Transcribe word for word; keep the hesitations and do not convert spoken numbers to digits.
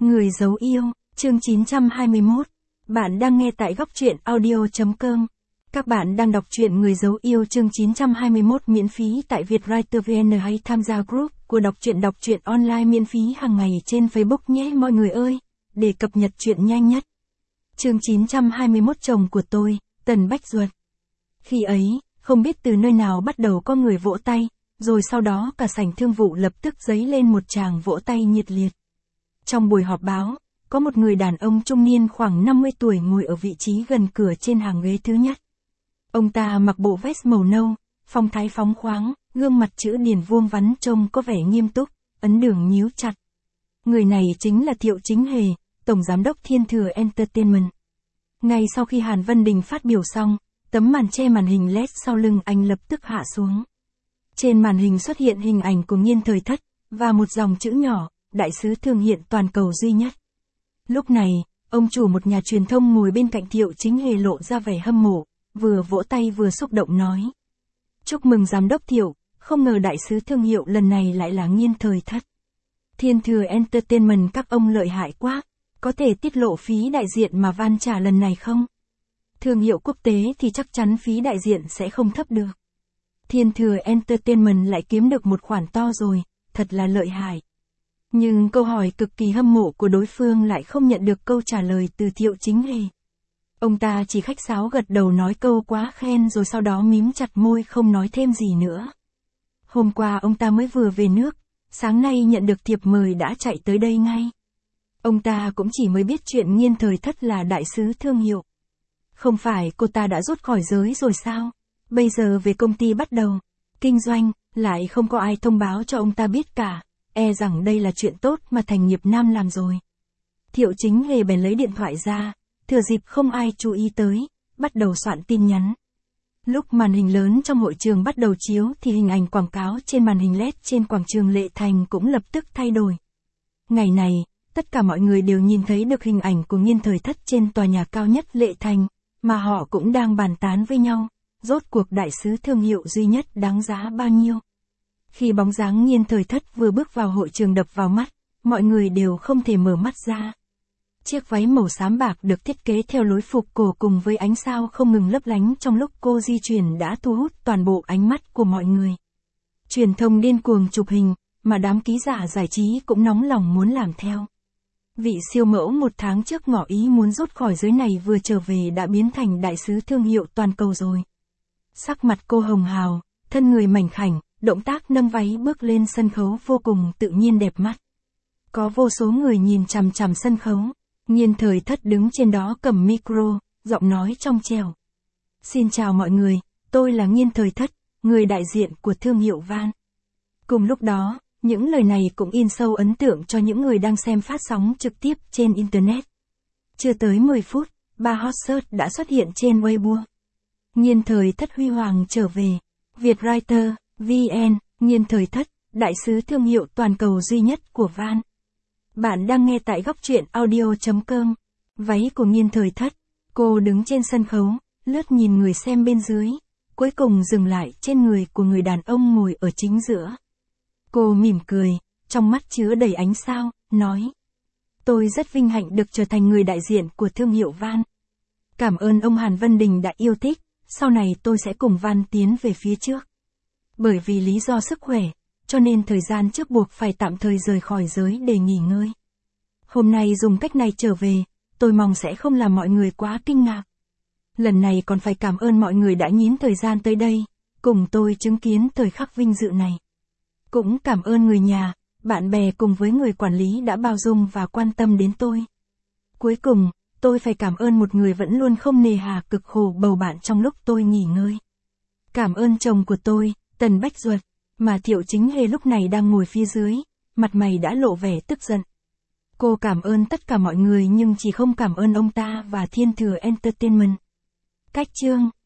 Người giấu yêu, chương chín trăm hai mươi mốt. Bạn đang nghe tại góc truyện audio chấm com. Các bạn đang đọc truyện Người giấu yêu chương chín trăm hai mươi mốt miễn phí tại Vietwriter vê en hay tham gia group của đọc truyện đọc truyện online miễn phí hàng ngày trên Facebook nhé mọi người ơi, để cập nhật truyện nhanh nhất. Chương chín trăm hai mươi mốt chồng của tôi, Tần Bách Duật. Khi ấy, không biết từ nơi nào bắt đầu có người vỗ tay, rồi sau đó cả sảnh thương vụ lập tức dấy lên một tràng vỗ tay nhiệt liệt. Trong buổi họp báo, có một người đàn ông trung niên khoảng năm mươi tuổi ngồi ở vị trí gần cửa trên hàng ghế thứ nhất. Ông ta mặc bộ vest màu nâu, phong thái phóng khoáng, gương mặt chữ điển vuông vắn trông có vẻ nghiêm túc, ấn đường nhíu chặt. Người này chính là Thiệu Chính Hề, Tổng Giám đốc Thiên Thừa Entertainment. Ngay sau khi Hàn Vân Đình phát biểu xong, tấm màn che màn hình led sau lưng anh lập tức hạ xuống. Trên màn hình xuất hiện hình ảnh của Nghiên Thời Thất, và một dòng chữ nhỏ, đại sứ thương hiện toàn cầu duy nhất. Lúc này, ông chủ một nhà truyền thông ngồi bên cạnh Thiệu Chính Hề lộ ra vẻ hâm mộ, vừa vỗ tay vừa xúc động nói. Chúc mừng Giám đốc Thiệu, không ngờ đại sứ thương hiệu lần này lại là Nghiên Thời Thất. Thiên Thừa Entertainment các ông lợi hại quá, có thể tiết lộ phí đại diện mà Van trả lần này không? Thương hiệu quốc tế thì chắc chắn phí đại diện sẽ không thấp được. Thiên Thừa Entertainment lại kiếm được một khoản to rồi, thật là lợi hại. Nhưng câu hỏi cực kỳ hâm mộ của đối phương lại không nhận được câu trả lời từ Thiệu Chính Hề. Ông ta chỉ khách sáo gật đầu nói câu quá khen rồi sau đó mím chặt môi không nói thêm gì nữa. Hôm qua ông ta mới vừa về nước, sáng nay nhận được thiệp mời đã chạy tới đây ngay. Ông ta cũng chỉ mới biết chuyện Nghiên Thời Thất là đại sứ thương hiệu. Không phải cô ta đã rút khỏi giới rồi sao? Bây giờ về công ty bắt đầu kinh doanh, lại không có ai thông báo cho ông ta biết cả. E rằng đây là chuyện tốt mà Thành Nghiệp Nam làm rồi. Thiệu Chính Hề bèn lấy điện thoại ra, thừa dịp không ai chú ý tới, bắt đầu soạn tin nhắn. Lúc màn hình lớn trong hội trường bắt đầu chiếu thì hình ảnh quảng cáo trên màn hình led trên quảng trường Lệ Thành cũng lập tức thay đổi. Ngày này, tất cả mọi người đều nhìn thấy được hình ảnh của Nghiên Thời Thất trên tòa nhà cao nhất Lệ Thành, mà họ cũng đang bàn tán với nhau, rốt cuộc đại sứ thương hiệu duy nhất đáng giá bao nhiêu. Khi bóng dáng Nghiên Thời Thất vừa bước vào hội trường đập vào mắt, mọi người đều không thể mở mắt ra. Chiếc váy màu xám bạc được thiết kế theo lối phục cổ cùng với ánh sao không ngừng lấp lánh trong lúc cô di chuyển đã thu hút toàn bộ ánh mắt của mọi người. Truyền thông điên cuồng chụp hình, mà đám ký giả giải trí cũng nóng lòng muốn làm theo. Vị siêu mẫu một tháng trước ngỏ ý muốn rút khỏi giới này vừa trở về đã biến thành đại sứ thương hiệu toàn cầu rồi. Sắc mặt cô hồng hào, thân người mảnh khảnh, động tác nâng váy bước lên sân khấu vô cùng tự nhiên đẹp mắt. Có vô số người nhìn chằm chằm sân khấu, Nghiên Thời Thất đứng trên đó cầm micro, giọng nói trong trẻo. Xin chào mọi người, tôi là Nghiên Thời Thất, người đại diện của thương hiệu Van. Cùng lúc đó, những lời này cũng in sâu ấn tượng cho những người đang xem phát sóng trực tiếp trên Internet. Chưa tới mười phút, ba hot search đã xuất hiện trên Weibo. Nghiên Thời Thất huy hoàng trở về. Vietwriter, vê en, Nghiên Thời Thất, đại sứ thương hiệu toàn cầu duy nhất của Van. Bạn đang nghe tại góc truyện audio chấm com. Váy của Nghiên Thời Thất, cô đứng trên sân khấu, lướt nhìn người xem bên dưới, cuối cùng dừng lại trên người của người đàn ông ngồi ở chính giữa. Cô mỉm cười, trong mắt chứa đầy ánh sao, nói. Tôi rất vinh hạnh được trở thành người đại diện của thương hiệu Van. Cảm ơn ông Hàn Vân Đình đã yêu thích, sau này tôi sẽ cùng Van tiến về phía trước. Bởi vì lý do sức khỏe, cho nên thời gian trước buộc phải tạm thời rời khỏi giới để nghỉ ngơi. Hôm nay dùng cách này trở về, tôi mong sẽ không làm mọi người quá kinh ngạc. Lần này còn phải cảm ơn mọi người đã nhín thời gian tới đây, cùng tôi chứng kiến thời khắc vinh dự này. Cũng cảm ơn người nhà, bạn bè cùng với người quản lý đã bao dung và quan tâm đến tôi. Cuối cùng, tôi phải cảm ơn một người vẫn luôn không nề hà cực khổ bầu bạn trong lúc tôi nghỉ ngơi. Cảm ơn chồng của tôi, Tần Bách Duật, mà Thiệu Chính Hề lúc này đang ngồi phía dưới, mặt mày đã lộ vẻ tức giận. Cô cảm ơn tất cả mọi người nhưng chỉ không cảm ơn ông ta và Thiên Thừa Entertainment. Cách chương